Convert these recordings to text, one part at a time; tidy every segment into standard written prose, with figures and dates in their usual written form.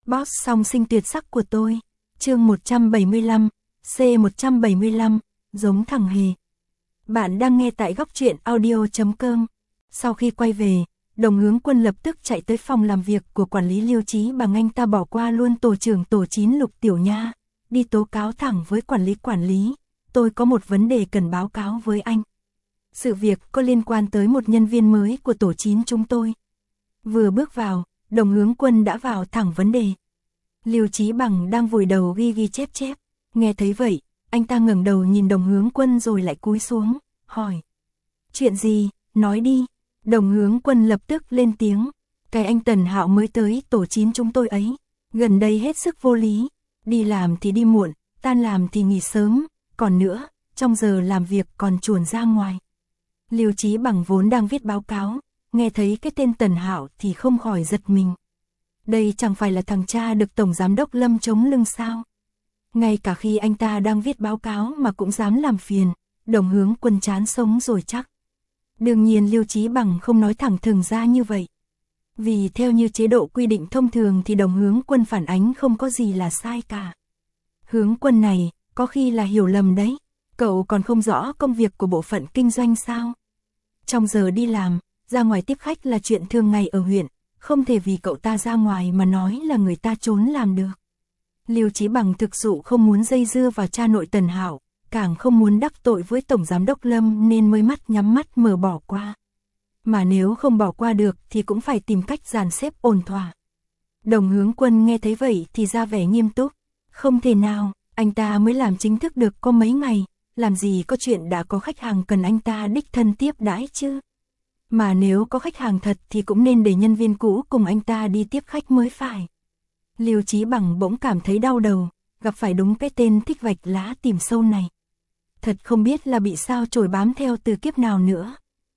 Boss song sinh tuyệt sắc của tôi. Chương 175, C175, giống thằng hề. Bạn đang nghe tại góc truyện audio.com. Sau khi quay về, Đồng Hướng Quân lập tức chạy tới phòng làm việc của quản lý Liêu Chí Bằng. Anh ta bỏ qua luôn tổ trưởng tổ 9 Lục Tiểu Nha, đi tố cáo thẳng với quản lý. Tôi có một vấn đề cần báo cáo với anh. Sự việc có liên quan tới một nhân viên mới của tổ 9 chúng tôi. Vừa bước vào, Đồng Hướng Quân đã vào thẳng vấn đề. Liêu Chí Bằng đang vùi đầu ghi chép. Nghe thấy vậy, anh ta ngẩng đầu nhìn Đồng Hướng Quân rồi lại cúi xuống, hỏi. Chuyện gì, nói đi. Đồng Hướng Quân lập tức lên tiếng. Cái anh Tần Hạo mới tới tổ 9 chúng tôi ấy, gần đây hết sức vô lý. Đi làm thì đi muộn, tan làm thì nghỉ sớm, còn nữa, trong giờ làm việc còn chuồn ra ngoài. Liêu Chí Bằng vốn đang viết báo cáo, nghe thấy cái tên Tần Hạo thì không khỏi giật mình. Đây chẳng phải là thằng cha được Tổng Giám đốc Lâm chống lưng sao? Ngay cả khi anh ta đang viết báo cáo mà cũng dám làm phiền, Đồng Hướng Quân chán sống rồi chắc. Đương nhiên Liêu Chí Bằng không nói thẳng thừng ra như vậy. Vì theo như chế độ quy định thông thường thì Đồng Hướng Quân phản ánh không có gì là sai cả. Hướng Quân này, có khi là hiểu lầm đấy. Cậu còn không rõ công việc của bộ phận kinh doanh sao? Trong giờ đi làm, ra ngoài tiếp khách là chuyện thường ngày ở huyện, không thể vì cậu ta ra ngoài mà nói là người ta trốn làm được. Liêu Chí Bằng thực sự không muốn dây dưa vào cha nội Tần Hạo, càng không muốn đắc tội với Tổng Giám đốc Lâm nên mới mắt nhắm mắt mở bỏ qua. Mà nếu không bỏ qua được thì cũng phải tìm cách dàn xếp ổn thỏa. Đồng Hướng Quân nghe thấy vậy thì ra vẻ nghiêm túc. Không thể nào, anh ta mới làm chính thức được có mấy ngày, làm gì có chuyện đã có khách hàng cần anh ta đích thân tiếp đãi chứ. Mà nếu có khách hàng thật thì cũng nên để nhân viên cũ cùng anh ta đi tiếp khách mới phải. Liêu Chí Bằng bỗng cảm thấy đau đầu, gặp phải đúng cái tên thích vạch lá tìm sâu này. Thật không biết là bị sao chổi bám theo từ kiếp nào nữa.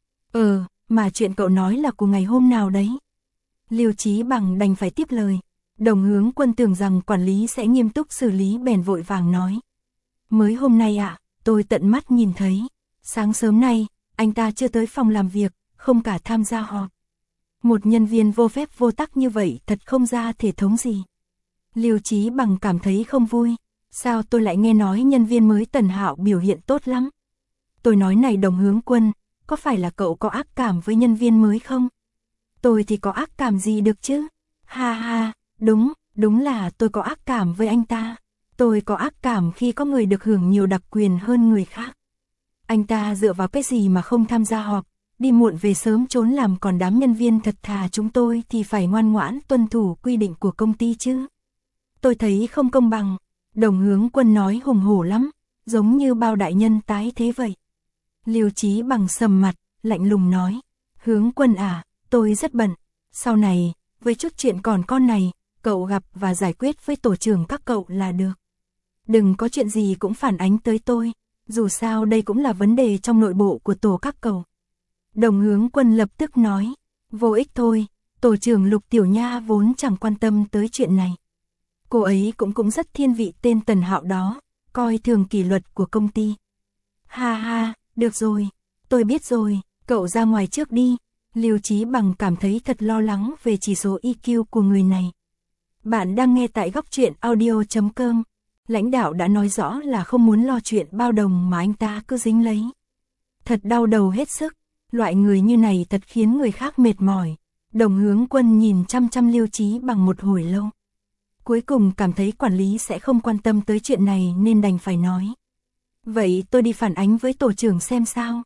Mà chuyện cậu nói là của ngày hôm nào đấy? Liêu Chí Bằng đành phải tiếp lời. Đồng Hướng Quân tưởng rằng quản lý sẽ nghiêm túc xử lý bèn vội vàng nói. Mới hôm nay ạ, tôi tận mắt nhìn thấy. Sáng sớm nay, anh ta chưa tới phòng làm việc, không cả tham gia họp. Một nhân viên vô phép vô tắc như vậy thật không ra thể thống gì. Liêu Chí Bằng cảm thấy không vui. Sao tôi lại nghe nói nhân viên mới Tần Hạo biểu hiện tốt lắm? Tôi nói này Đồng Hướng Quân, có phải là cậu có ác cảm với nhân viên mới không? Tôi thì có ác cảm gì được chứ? Ha ha, đúng là tôi có ác cảm với anh ta. Tôi có ác cảm khi có người được hưởng nhiều đặc quyền hơn người khác. Anh ta dựa vào cái gì mà không tham gia họp, đi muộn về sớm trốn làm, còn đám nhân viên thật thà chúng tôi thì phải ngoan ngoãn tuân thủ quy định của công ty chứ. Tôi thấy không công bằng. Đồng Hướng Quân nói hùng hổ lắm, giống như bao đại nhân tái thế vậy. Liêu Chí Bằng sầm mặt, lạnh lùng nói. Hướng Quân à, tôi rất bận. Sau này, với chút chuyện còn con này, cậu gặp và giải quyết với tổ trưởng các cậu là được. Đừng có chuyện gì cũng phản ánh tới tôi, dù sao đây cũng là vấn đề trong nội bộ của tổ các cậu. Đồng Hướng Quân lập tức nói. Vô ích thôi, tổ trưởng Lục Tiểu Nha vốn chẳng quan tâm tới chuyện này. Cô ấy cũng rất thiên vị tên Tần Hạo đó, coi thường kỷ luật của công ty. Ha ha, được rồi, tôi biết rồi, cậu ra ngoài trước đi. Liêu Chí Bằng cảm thấy thật lo lắng về chỉ số EQ của người này. Bạn đang nghe tại góc truyện audio.com. Lãnh đạo đã nói rõ là không muốn lo chuyện bao đồng mà anh ta cứ dính lấy. Thật đau đầu hết sức, loại người như này thật khiến người khác mệt mỏi. Đồng Hướng Quân nhìn chăm Liêu Chí Bằng một hồi lâu. Cuối cùng cảm thấy quản lý sẽ không quan tâm tới chuyện này nên đành phải nói. Vậy tôi đi phản ánh với tổ trưởng xem sao.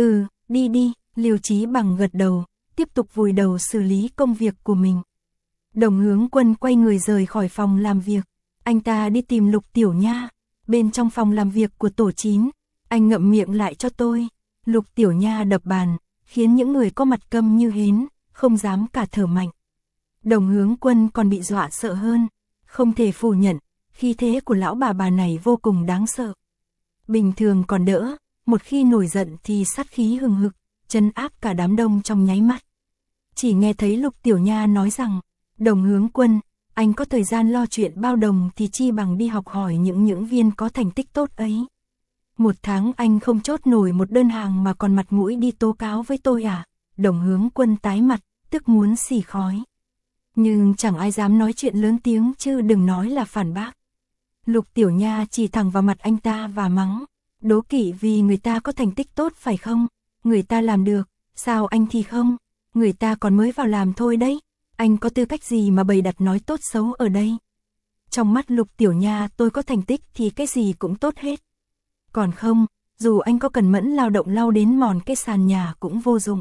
Đi, Liêu Chí Bằng gật đầu, tiếp tục vùi đầu xử lý công việc của mình. Đồng Hướng Quân quay người rời khỏi phòng làm việc. Anh ta đi tìm Lục Tiểu Nha. Bên trong phòng làm việc của tổ 9, anh ngậm miệng lại cho tôi. Lục Tiểu Nha đập bàn, khiến những người có mặt câm như hến, không dám cả thở mạnh. Đồng Hướng Quân còn bị dọa sợ hơn. Không thể phủ nhận, khí thế của lão bà này vô cùng đáng sợ. Bình thường còn đỡ, một khi nổi giận thì sát khí hừng hực, trấn áp cả đám đông trong nháy mắt. Chỉ nghe thấy Lục Tiểu Nha nói rằng, Đồng Hướng Quân, anh có thời gian lo chuyện bao đồng thì chi bằng đi học hỏi những viên có thành tích tốt ấy. Một tháng anh không chốt nổi một đơn hàng mà còn mặt mũi đi tố cáo với tôi à? Đồng Hướng Quân tái mặt, tức muốn xì khói. Nhưng chẳng ai dám nói chuyện lớn tiếng chứ đừng nói là phản bác. Lục Tiểu Nha chỉ thẳng vào mặt anh ta và mắng, đố kỵ vì người ta có thành tích tốt phải không? Người ta làm được, sao anh thì không? Người ta còn mới vào làm thôi đấy, anh có tư cách gì mà bày đặt nói tốt xấu ở đây? Trong mắt Lục Tiểu Nha tôi có thành tích thì cái gì cũng tốt hết. Còn không, dù anh có cần mẫn lao động lau đến mòn cái sàn nhà cũng vô dụng.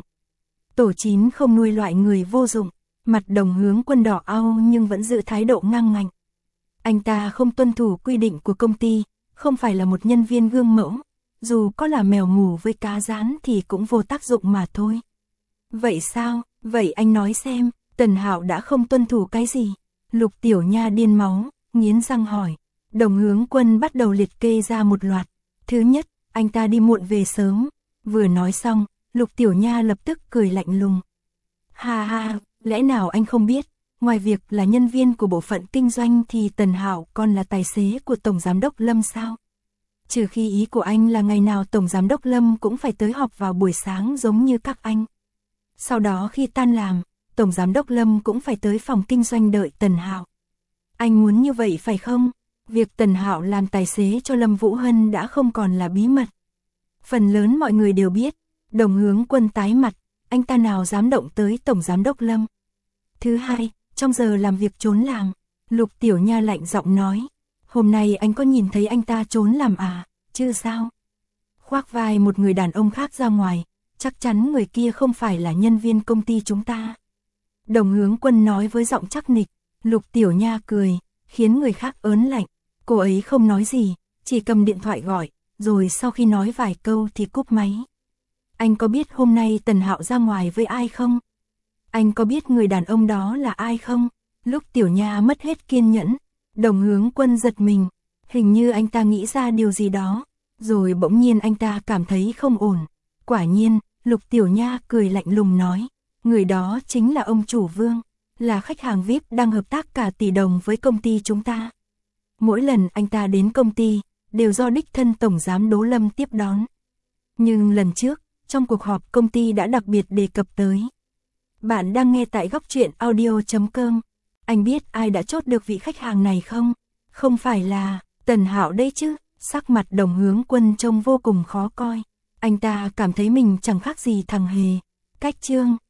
Tổ 9 không nuôi loại người vô dụng. Mặt Đồng Hướng Quân đỏ au nhưng vẫn giữ thái độ ngang ngạnh. Anh ta không tuân thủ quy định của công ty, không phải là một nhân viên gương mẫu, dù có là mèo ngủ với cá rán thì cũng vô tác dụng mà thôi. Vậy sao? Vậy anh nói xem, Tần Hạo đã không tuân thủ cái gì? Lục Tiểu Nha điên máu, nghiến răng hỏi. Đồng Hướng Quân bắt đầu liệt kê ra một loạt. Thứ nhất, anh ta đi muộn về sớm. Vừa nói xong, Lục Tiểu Nha lập tức cười lạnh lùng. Ha ha, lẽ nào anh không biết, ngoài việc là nhân viên của bộ phận kinh doanh thì Tần Hạo còn là tài xế của Tổng Giám đốc Lâm sao? Trừ khi ý của anh là ngày nào Tổng Giám đốc Lâm cũng phải tới họp vào buổi sáng giống như các anh. Sau đó khi tan làm, Tổng Giám đốc Lâm cũng phải tới phòng kinh doanh đợi Tần Hạo. Anh muốn như vậy phải không? Việc Tần Hạo làm tài xế cho Lâm Vũ Hân đã không còn là bí mật. Phần lớn mọi người đều biết. Đồng Hướng Quân tái mặt, anh ta nào dám động tới Tổng Giám đốc Lâm. Thứ hai, trong giờ làm việc trốn làm, Lục Tiểu Nha lạnh giọng nói, hôm nay anh có nhìn thấy anh ta trốn làm à, chứ sao? Khoác vai một người đàn ông khác ra ngoài, chắc chắn người kia không phải là nhân viên công ty chúng ta. Đồng Hướng Quân nói với giọng chắc nịch. Lục Tiểu Nha cười, khiến người khác ớn lạnh. Cô ấy không nói gì, chỉ cầm điện thoại gọi, rồi sau khi nói vài câu thì cúp máy. Anh có biết hôm nay Tần Hạo ra ngoài với ai không? Anh có biết người đàn ông đó là ai không? Lúc Tiểu Nha mất hết kiên nhẫn, Đồng Hướng Quân giật mình, hình như anh ta nghĩ ra điều gì đó, rồi bỗng nhiên anh ta cảm thấy không ổn. Quả nhiên, Lục Tiểu Nha cười lạnh lùng nói, người đó chính là ông chủ Vương, là khách hàng VIP đang hợp tác cả tỷ đồng với công ty chúng ta. Mỗi lần anh ta đến công ty, đều do đích thân Tổng Giám đốc Lâm tiếp đón. Nhưng lần trước, trong cuộc họp công ty đã đặc biệt đề cập tới. Bạn đang nghe tại Góc Truyện Audio.com. Anh biết ai đã chốt được vị khách hàng này không? Không phải là Tần Hạo đây chứ? Sắc mặt Đồng Hướng Quân trông vô cùng khó coi. Anh ta cảm thấy mình chẳng khác gì thằng hề. Cách chương